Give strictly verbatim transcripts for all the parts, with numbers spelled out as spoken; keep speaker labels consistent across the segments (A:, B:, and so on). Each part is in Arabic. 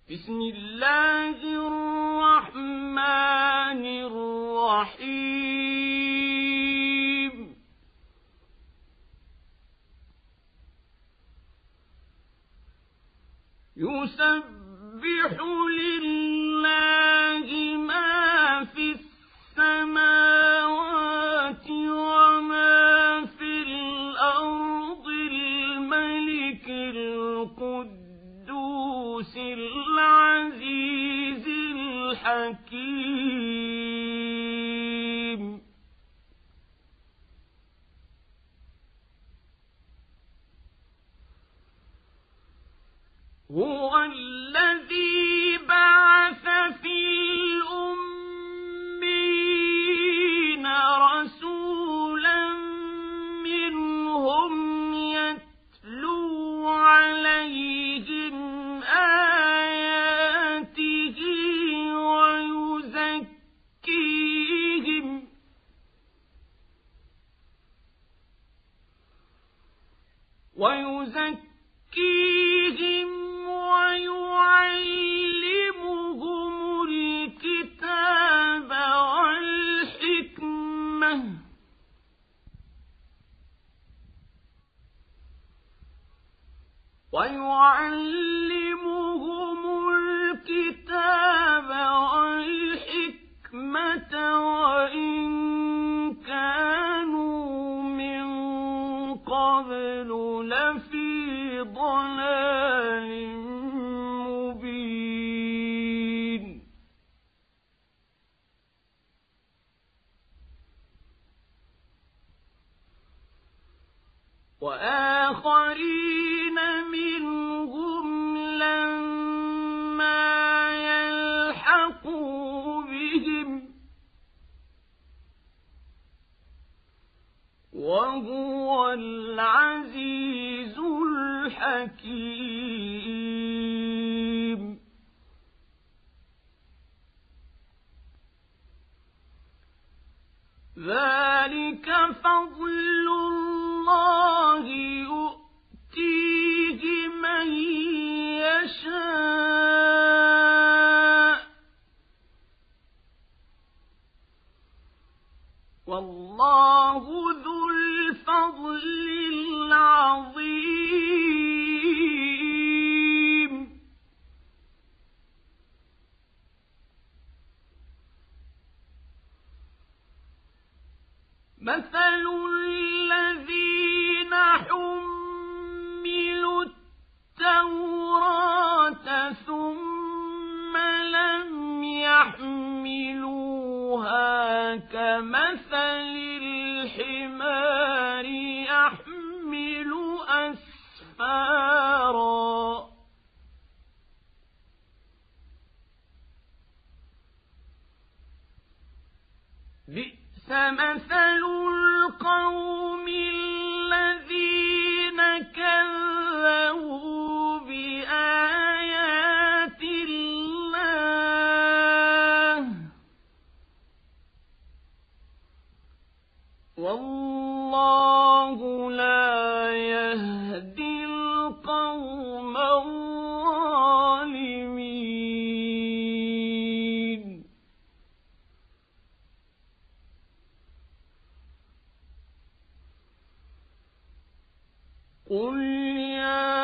A: بسم الله الرحمن الرحيم يسبح لله ما في السماوات وما في الأرض الملك القدوس العزيز الحكيم هو الذي بعث في الأميين رسولا منهم يتلو عليهم آياته ويزكيهم ويزكيهم ويعلمهم الكتاب والحكمة ويعلمهم الكتاب والحكمة وإن كانوا من قبل لفي ضلال مبين وآخرين منهم لما يلحقوا بهم وهو العزيز الحكيم ذلك فضل الله يؤتيه من يشاء والله ذو الفضل العظيم مثل الذين حملوا التوراة ثم لم يحملوها كمثل الحمار يحمل أسفارا بئس مثل القوم الذين كذبوا بآيات الله والله لا يهدي القوم الظالمين قل يا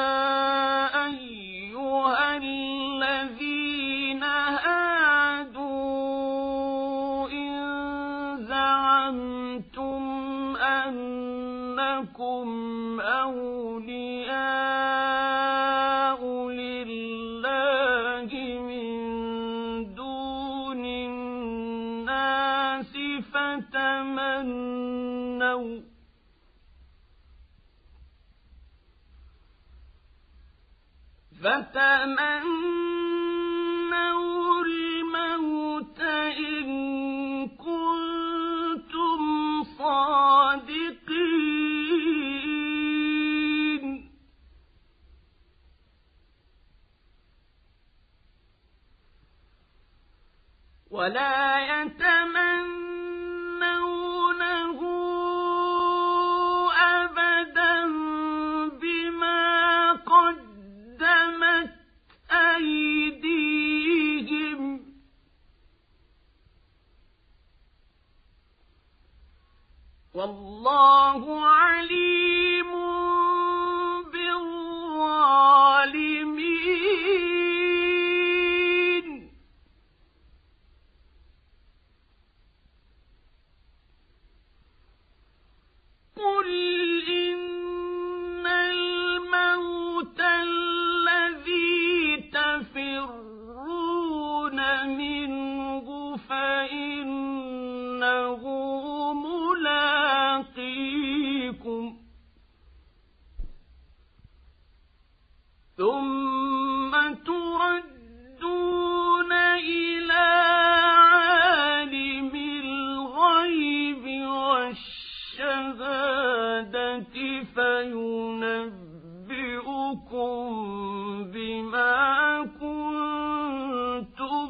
A: أيها الذين هادوا إن زعمتم أنكم أولياء لله من دون الناس فتمنوا فتمنوا الموت إن كنتم صادقين ولا يتمنونه أبدا بما قدمت أيديهم ثم تردون إلى عالم الغيب والشهادة فينبئكم بما كنتم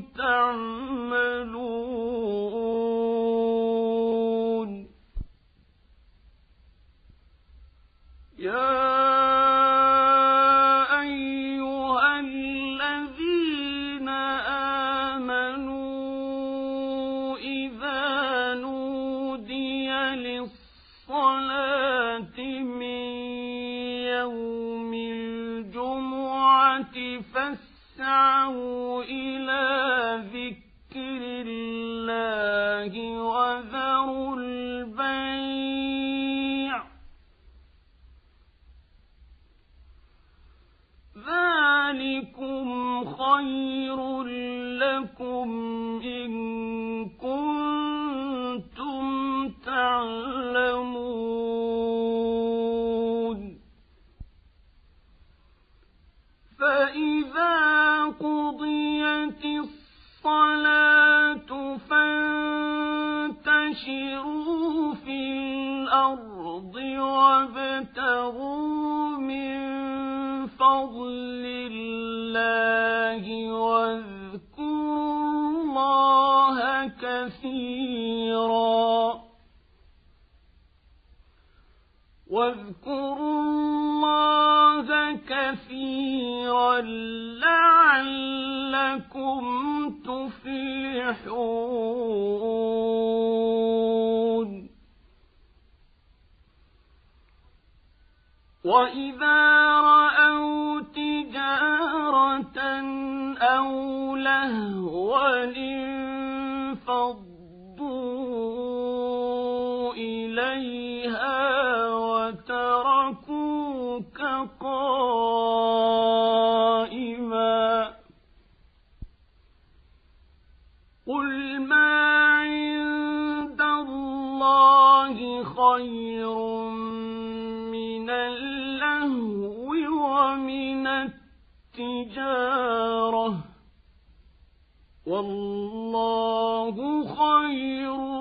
A: تعملون. يا أيها الذين آمنوا إذا نودي للصلاة من يوم الجمعة فاسعوا إلى ذكر الله وذروا البيع ذلكم خير لكم إن كنتم تعلمون. فإذا قضيت الصلاة فانتشروا في الأرض وابتغوا من فضل الله واذكروا الله كثيرا واذكروا الله كثيرا لعلكم تفلحون. وإذا رأوا تجارة أو لهوا انفضوا إليها وتركوك قائما. قل ما عند الله خير من اللهو ومن التجارة والله خير